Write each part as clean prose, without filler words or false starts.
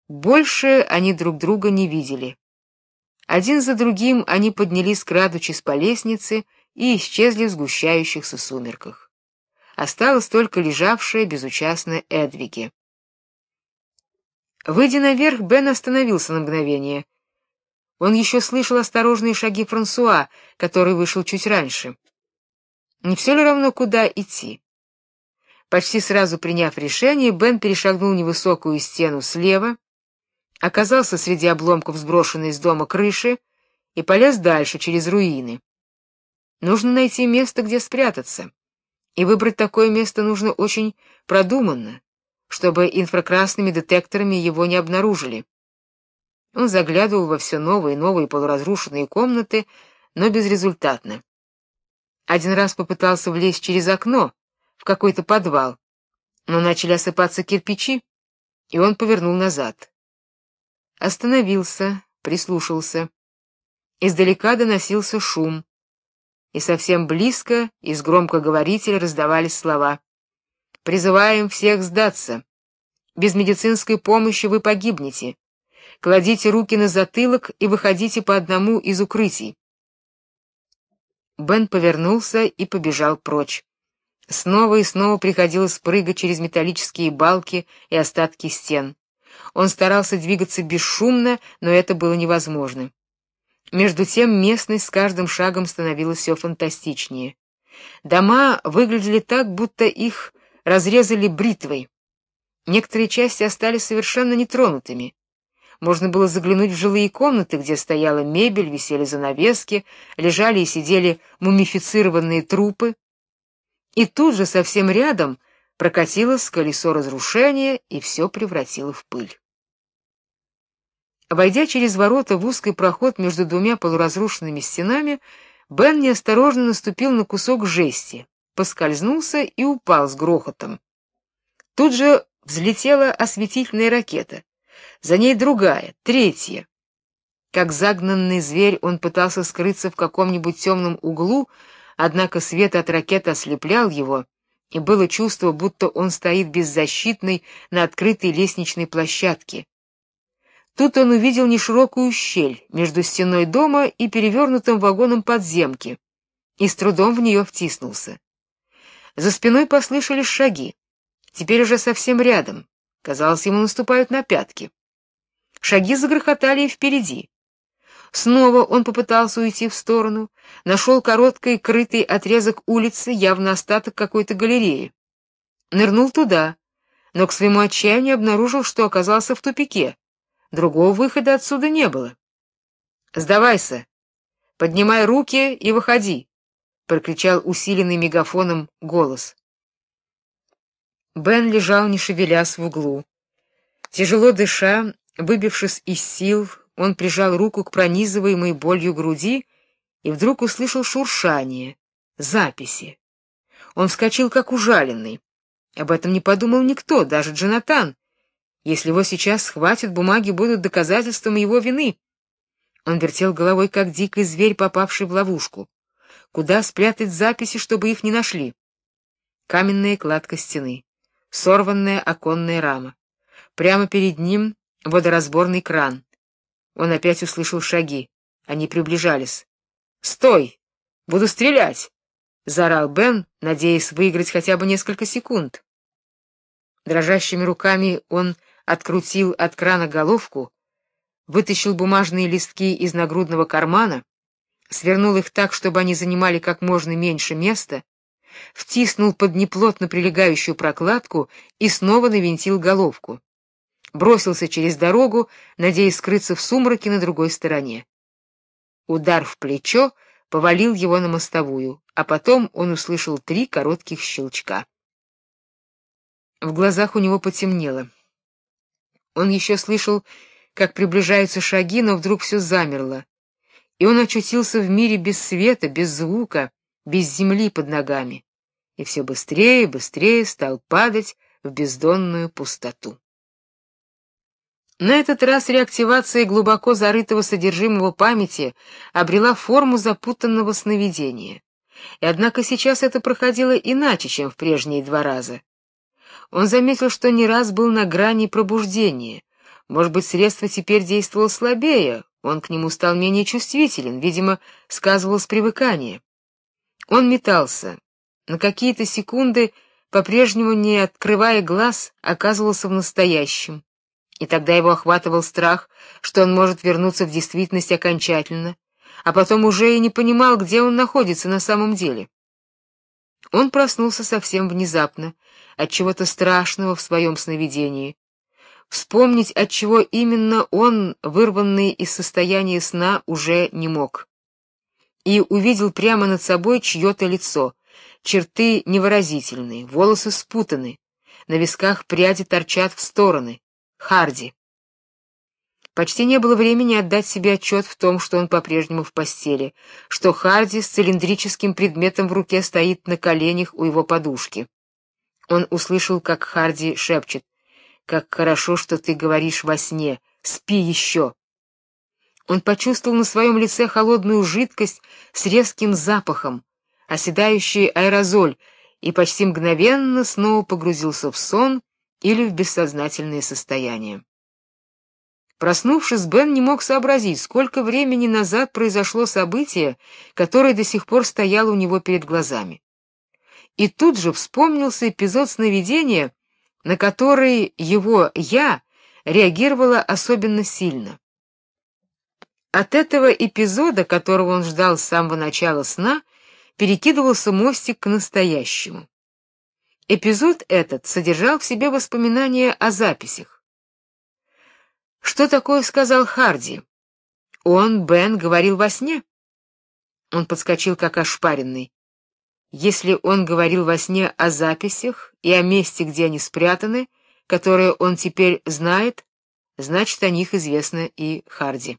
Больше они друг друга не видели. Один за другим они поднялись, крадучись по лестнице, и исчезли в сгущающихся сумерках. Осталась только лежавшая безучастная Эдвиги. Выйдя наверх, Бен остановился на мгновение. Он еще слышал осторожные шаги Франсуа, который вышел чуть раньше. Не все ли равно, куда идти? Почти сразу приняв решение, Бен перешагнул невысокую стену слева, оказался среди обломков сброшенной из дома крыши и полез дальше через руины. Нужно найти место, где спрятаться. И выбрать такое место нужно очень продуманно, чтобы инфракрасными детекторами его не обнаружили. Он заглядывал во все новые и новые полуразрушенные комнаты, но безрезультатно. Один раз попытался влезть через окно в какой-то подвал, но начали осыпаться кирпичи, и он повернул назад. Остановился, прислушался. Издалека доносился шум, и совсем близко из громкоговорителя раздавались слова: «Призываем всех сдаться. Без медицинской помощи вы погибнете. Кладите руки на затылок и выходите по одному из укрытий». Бен повернулся и побежал прочь. Снова и снова приходилось прыгать через металлические балки и остатки стен. Он старался двигаться бесшумно, но это было невозможно. Между тем местность с каждым шагом становилась все фантастичнее. Дома выглядели так, будто их разрезали бритвой. Некоторые части остались совершенно нетронутыми. Можно было заглянуть в жилые комнаты, где стояла мебель, висели занавески, лежали и сидели мумифицированные трупы. И тут же совсем рядом прокатилось колесо разрушения, и все превратило в пыль. Войдя через ворота в узкий проход между двумя полуразрушенными стенами, Бен неосторожно наступил на кусок жести, поскользнулся и упал с грохотом. Тут же взлетела осветительная ракета, за ней другая, третья. Как загнанный зверь он пытался скрыться в каком-нибудь темном углу, однако свет от ракеты ослеплял его, и было чувство, будто он стоит беззащитный на открытой лестничной площадке. Тут он увидел неширокую щель между стеной дома и перевернутым вагоном подземки, и с трудом в нее втиснулся. За спиной послышались шаги, теперь уже совсем рядом. Казалось, ему наступают на пятки. Шаги загрохотали и впереди. Снова он попытался уйти в сторону, нашел короткий крытый отрезок улицы, явно остаток какой-то галереи. Нырнул туда, но к своему отчаянию обнаружил, что оказался в тупике. Другого выхода отсюда не было. «Сдавайся! Поднимай руки и выходи!» — прокричал усиленный мегафоном голос. Бен лежал, не шевелясь, в углу. Тяжело дыша, выбившись из сил, он прижал руку к пронизываемой болью груди и вдруг услышал шуршание, записи. Он вскочил как ужаленный. Об этом не подумал никто, даже Джонатан. Если его сейчас схватят, бумаги будут доказательством его вины. Он вертел головой, как дикий зверь, попавший в ловушку. Куда спрятать записи, чтобы их не нашли? Каменная кладка стены, сорванная оконная рама. Прямо перед ним водоразборный кран. Он опять услышал шаги. Они приближались. «Стой! Буду стрелять!» — заорал Бен, надеясь выиграть хотя бы несколько секунд. Дрожащими руками он открутил от крана головку, вытащил бумажные листки из нагрудного кармана, свернул их так, чтобы они занимали как можно меньше места, втиснул под неплотно прилегающую прокладку и снова навинтил головку. Бросился через дорогу, надеясь скрыться в сумраке на другой стороне. Удар в плечо повалил его на мостовую, а потом он услышал 3 коротких щелчка. В глазах у него потемнело. Он еще слышал, как приближаются шаги, но вдруг все замерло, и он очутился в мире без света, без звука, без земли под ногами, и все быстрее и быстрее стал падать в бездонную пустоту. На этот раз реактивация глубоко зарытого содержимого памяти обрела форму запутанного сновидения. И однако сейчас это проходило иначе, чем в прежние 2 раза. Он заметил, что не раз был на грани пробуждения, Может быть, средство теперь действовало слабее, он к нему стал менее чувствителен, видимо, сказывалось привыкание. Он метался. На какие-то секунды, по-прежнему не открывая глаз, оказывался в настоящем. И тогда его охватывал страх, что он может вернуться в действительность окончательно, а потом уже и не понимал, где он находится на самом деле. Он проснулся совсем внезапно, от чего-то страшного в своем сновидении. Вспомнить, от чего именно он, вырванный из состояния сна, уже не мог. И увидел прямо над собой чье-то лицо. Черты невыразительные, волосы спутаны, на висках пряди торчат в стороны. Харди. Почти не было времени отдать себе отчет в том, что он по-прежнему в постели, что Харди с цилиндрическим предметом в руке стоит на коленях у его подушки. Он услышал, как Харди шепчет: «Как хорошо, что ты говоришь во сне. Спи еще». Он почувствовал на своем лице холодную жидкость с резким запахом, оседающий аэрозоль, и почти мгновенно снова погрузился в сон или в бессознательное состояние. Проснувшись, Бен не мог сообразить, сколько времени назад произошло событие, которое до сих пор стояло у него перед глазами. И тут же вспомнился эпизод сновидения, на который его «я» реагировало особенно сильно. От этого эпизода, которого он ждал с самого начала сна, перекидывался мостик к настоящему. Эпизод этот содержал в себе воспоминания о записях. Что такое сказал Харди? Он, Бен, говорил во сне? Он подскочил как ошпаренный. Если он говорил во сне о записях и о месте, где они спрятаны, которое он теперь знает, значит, о них известно и Харди.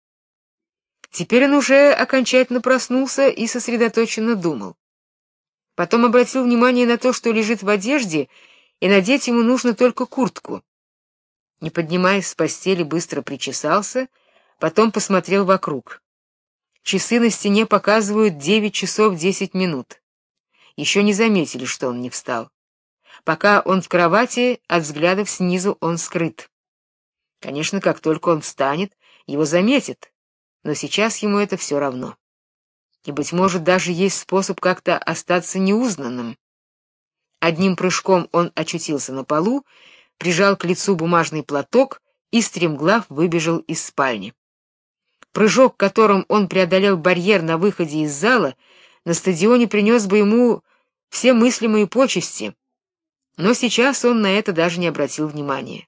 Теперь он уже окончательно проснулся и сосредоточенно думал. Потом обратил внимание на то, что лежит в одежде, и надеть ему нужно только куртку. Не поднимаясь с постели, быстро причесался, потом посмотрел вокруг. Часы на стене показывают 9 часов 10 минут. Еще не заметили, что он не встал. Пока он в кровати, от взглядов снизу он скрыт. Конечно, как только он встанет, его заметят, но сейчас ему это все равно. И, быть может, даже есть способ как-то остаться неузнанным. Одним прыжком он очутился на полу, прижал к лицу бумажный платок и стремглав выбежал из спальни. Прыжок, которым он преодолел барьер на выходе из зала, на стадионе принес бы ему все мыслимые почести, но сейчас он на это даже не обратил внимания.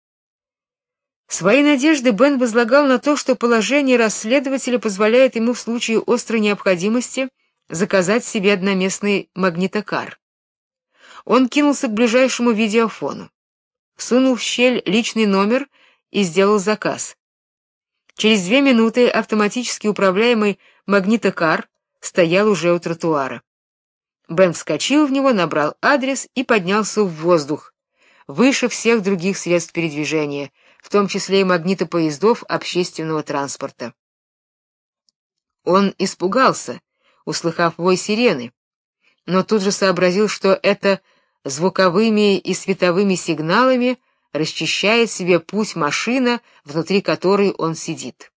Свои надежды Бен возлагал на то, что положение расследователя позволяет ему в случае острой необходимости заказать себе одноместный магнитокар. Он кинулся к ближайшему видеофону, сунул в щель личный номер и сделал заказ. Через 2 минуты автоматически управляемый магнитокар стоял уже у тротуара. Бен вскочил в него, набрал адрес и поднялся в воздух, выше всех других средств передвижения, в том числе и магнитопоездов общественного транспорта. Он испугался, услыхав вой сирены, но тут же сообразил, что это звуковыми и световыми сигналами расчищает себе путь машина, внутри которой он сидит.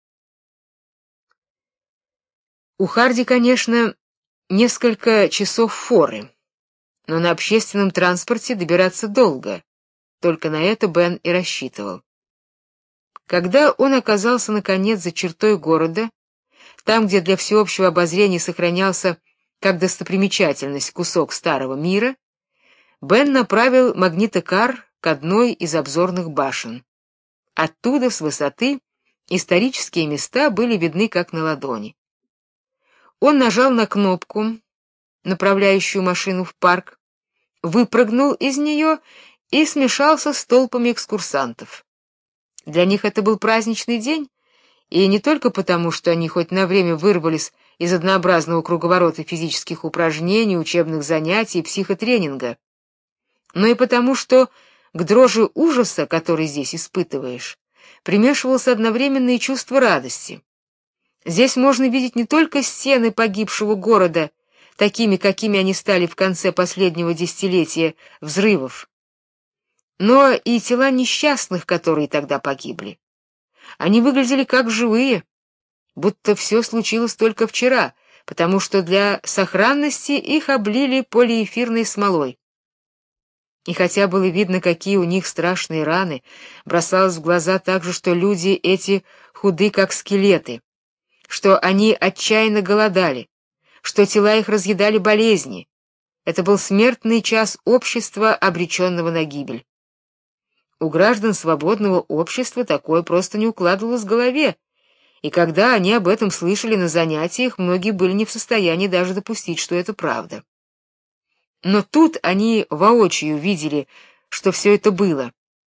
У Харди, конечно, несколько часов форы, но на общественном транспорте добираться долго. Только на это Бен и рассчитывал. Когда он оказался наконец за чертой города, там, где для всеобщего обозрения сохранялся как достопримечательность кусок старого мира, Бен направил магнитокар к одной из обзорных башен. Оттуда, с высоты, исторические места были видны как на ладони. Он нажал на кнопку, направляющую машину в парк, выпрыгнул из нее и смешался с толпами экскурсантов. Для них это был праздничный день, и не только потому, что они хоть на время вырвались из однообразного круговорота физических упражнений, учебных занятий и психотренинга, но и потому, что к дрожи ужаса, который здесь испытываешь, примешивалось одновременно и чувство радости. Здесь можно видеть не только стены погибшего города, такими, какими они стали в конце последнего десятилетия взрывов. но и тела несчастных, которые тогда погибли. Они выглядели как живые, будто все случилось только вчера, потому что для сохранности их облили полиэфирной смолой. И хотя было видно, какие у них страшные раны, бросалось в глаза также, что люди эти худы, как скелеты, что они отчаянно голодали, что тела их разъедали болезни. Это был смертный час общества, обреченного на гибель. У граждан свободного общества такое просто не укладывалось в голове, и когда они об этом слышали на занятиях, многие были не в состоянии даже допустить, что это правда. Но тут они воочию видели, что все это было.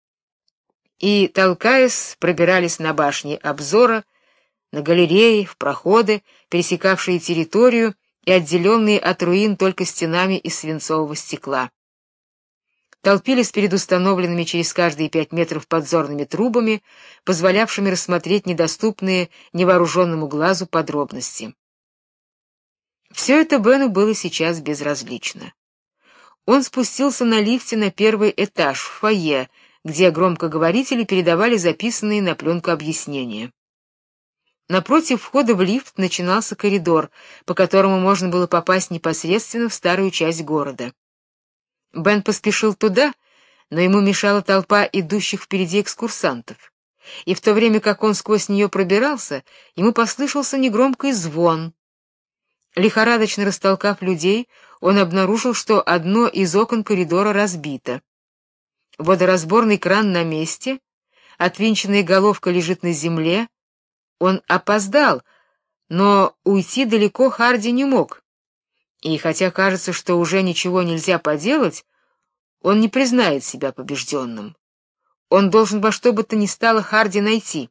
И, толкаясь, пробирались на башни обзора, на галереи, в проходы, пересекавшие территорию и отделенные от руин только стенами из свинцового стекла. Толпились перед установленными через каждые 5 метров подзорными трубами, позволявшими рассмотреть недоступные невооруженному глазу подробности. Все это Бену было сейчас безразлично. Он спустился на лифте на первый этаж, в фойе, где громкоговорители передавали записанные на пленку объяснения. Напротив входа в лифт начинался коридор, по которому можно было попасть непосредственно в старую часть города. Бен поспешил туда, но ему мешала толпа идущих впереди экскурсантов. И в то время, как он сквозь нее пробирался, ему послышался негромкий звон. Лихорадочно растолкав людей, он обнаружил, что одно из окон коридора разбито. Водоразборный кран на месте, отвинченная головка лежит на земле. Он опоздал, но уйти далеко Харди не мог. И хотя кажется, что уже ничего нельзя поделать, он не признает себя побежденным. Он должен во что бы то ни стало Харди найти.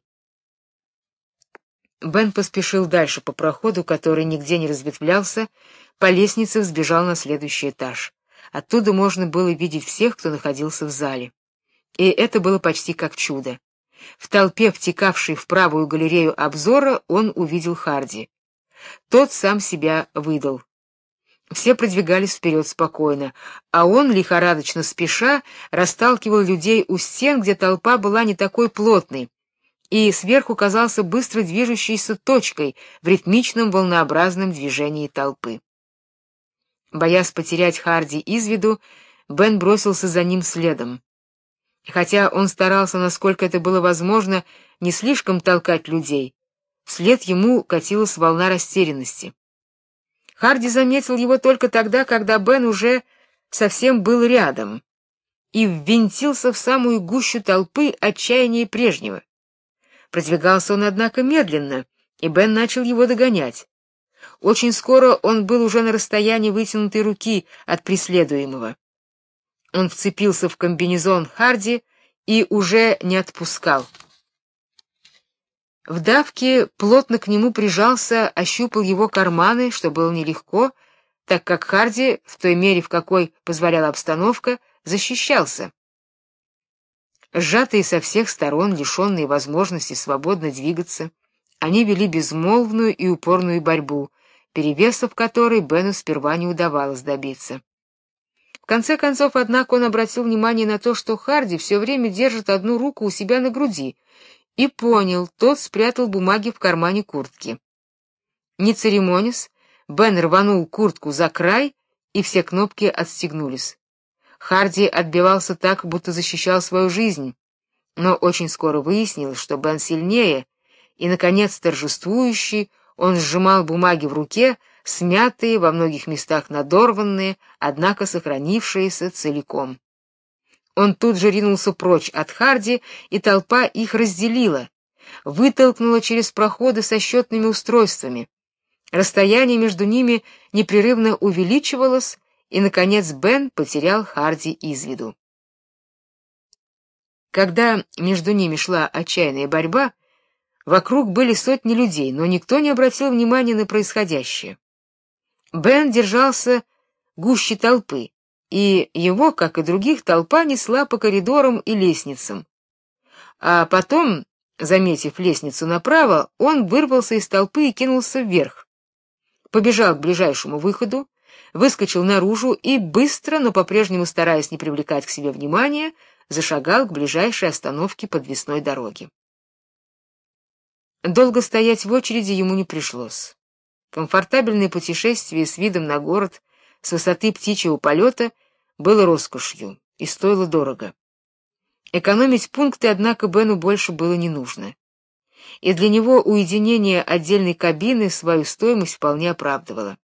Бен поспешил дальше по проходу, который нигде не разветвлялся, по лестнице взбежал на следующий этаж. Оттуда можно было видеть всех, кто находился в зале. И это было почти как чудо. В толпе, втекавшей в правую галерею обзора, он увидел Харди. Тот сам себя выдал. Все продвигались вперед спокойно, а он, лихорадочно спеша, расталкивал людей у стен, где толпа была не такой плотной, и сверху казался быстро движущейся точкой в ритмичном волнообразном движении толпы. Боясь потерять Харди из виду, Бен бросился за ним следом. Хотя он старался, насколько это было возможно, не слишком толкать людей, вслед ему катилась волна растерянности. Харди заметил его только тогда, когда Бен уже совсем был рядом, и ввинтился в самую гущу толпы отчаяннее прежнего. Продвигался он, однако, медленно, и Бен начал его догонять. Очень скоро он был уже на расстоянии вытянутой руки от преследуемого. Он вцепился в комбинезон Харди и уже не отпускал. В давке плотно к нему прижался, ощупал его карманы, что было нелегко, так как Харди, в той мере, в какой позволяла обстановка, защищался. Сжатые со всех сторон, лишенные возможности свободно двигаться, они вели безмолвную и упорную борьбу, перевесов которой Бену сперва не удавалось добиться. В конце концов, однако, он обратил внимание на то, что Харди все время держит одну руку у себя на груди, и понял, тот спрятал бумаги в кармане куртки. Не церемонясь, Бен рванул куртку за край, и все кнопки отстегнулись. Харди отбивался так, будто защищал свою жизнь, но очень скоро выяснилось, что Бен сильнее, и, наконец, торжествующий, он сжимал бумаги в руке, смятые, во многих местах надорванные, однако сохранившиеся целиком. Он тут же ринулся прочь от Харди, и толпа их разделила, вытолкнула через проходы со счетными устройствами. Расстояние между ними непрерывно увеличивалось, и, наконец, Бен потерял Харди из виду. Когда между ними шла отчаянная борьба, вокруг были сотни людей, но никто не обратил внимания на происходящее. Бен держался гуще толпы, и его, как и других, толпа несла по коридорам и лестницам. А потом, заметив лестницу направо, он вырвался из толпы и кинулся вверх. Побежал к ближайшему выходу, выскочил наружу и быстро, но по-прежнему стараясь не привлекать к себе внимания, зашагал к ближайшей остановке подвесной дороги. Долго стоять в очереди ему не пришлось. Комфортабельное путешествие с видом на город с высоты птичьего полета было роскошью и стоило дорого. Экономить пункты, однако, Бену больше было не нужно. И для него уединение отдельной кабины свою стоимость вполне оправдывало.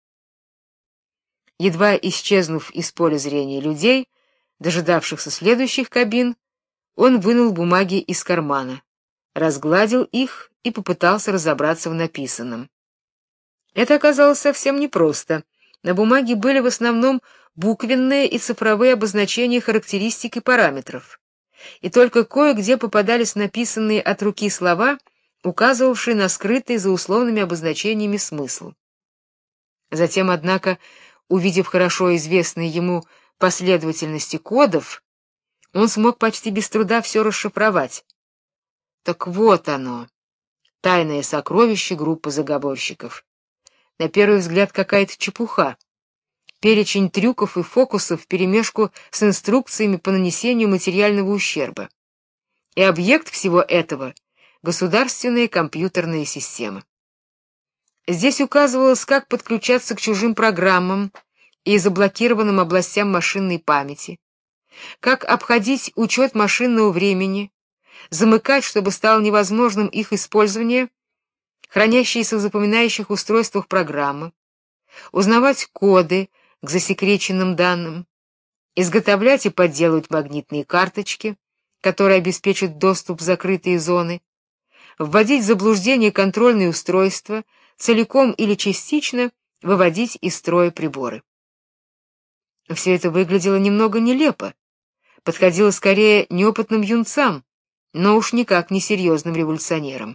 Едва исчезнув из поля зрения людей, дожидавшихся следующих кабин, он вынул бумаги из кармана, разгладил их и попытался разобраться в написанном. Это оказалось совсем непросто. На бумаге были в основном буквенные и цифровые обозначения характеристик и параметров, и только кое-где попадались написанные от руки слова, указывавшие на скрытый за условными обозначениями смысл. Затем, однако, увидев хорошо известные ему последовательности кодов, он смог почти без труда все расшифровать. Так вот оно, тайное сокровище группы заговорщиков. На первый взгляд какая-то чепуха. Перечень трюков и фокусов вперемешку с инструкциями по нанесению материального ущерба. И объект всего этого — государственная компьютерная система. Здесь указывалось, как подключаться к чужим программам и заблокированным областям машинной памяти, как обходить учет машинного времени, замыкать, чтобы стало невозможным их использование, хранящиеся в запоминающих устройствах программы, узнавать коды к засекреченным данным, изготовлять и подделывать магнитные карточки, которые обеспечат доступ в закрытые зоны, вводить в заблуждение контрольные устройства, целиком или частично выводить из строя приборы. Все это выглядело немного нелепо, подходило скорее неопытным юнцам, но уж никак не серьезным революционерам.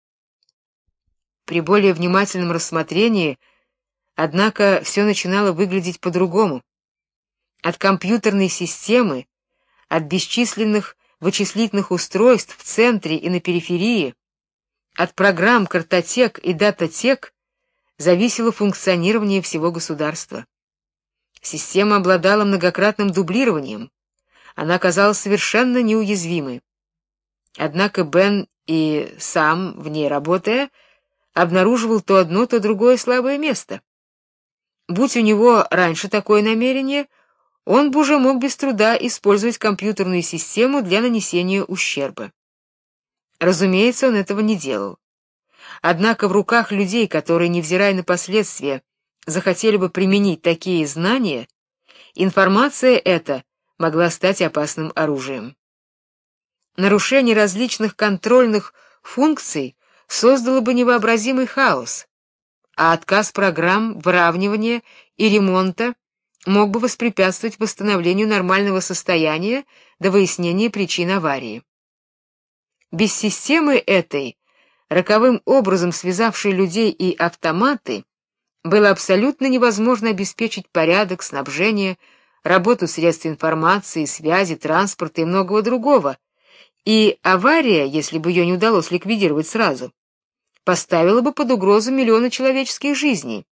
При более внимательном рассмотрении, однако, все начинало выглядеть по-другому. От компьютерной системы, от бесчисленных вычислительных устройств в центре и на периферии, от программ, картотек и дататек зависело функционирование всего государства. Система обладала многократным дублированием, она оказалась совершенно неуязвимой. Однако Бен и сам, в ней работая, обнаруживал то одно, то другое слабое место. Будь у него раньше такое намерение, он бы уже мог без труда использовать компьютерную систему для нанесения ущерба. Разумеется, он этого не делал. Однако в руках людей, которые, невзирая на последствия, захотели бы применить такие знания, информация эта могла стать опасным оружием. Нарушение различных контрольных функций создало бы невообразимый хаос, а отказ программ выравнивания и ремонта мог бы воспрепятствовать восстановлению нормального состояния до выяснения причин аварии. Без системы этой, роковым образом связавшей людей и автоматы, было абсолютно невозможно обеспечить порядок, снабжение, работу средств информации, связи, транспорта и многого другого, и авария, если бы ее не удалось ликвидировать сразу, поставила бы под угрозу миллионы человеческих жизней.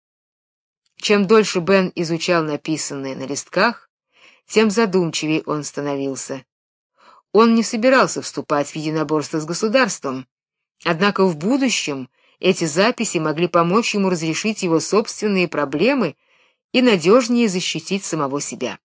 Чем дольше Бен изучал написанное на листках, тем задумчивее он становился. Он не собирался вступать в единоборство с государством, однако в будущем эти записи могли помочь ему разрешить его собственные проблемы и надежнее защитить самого себя.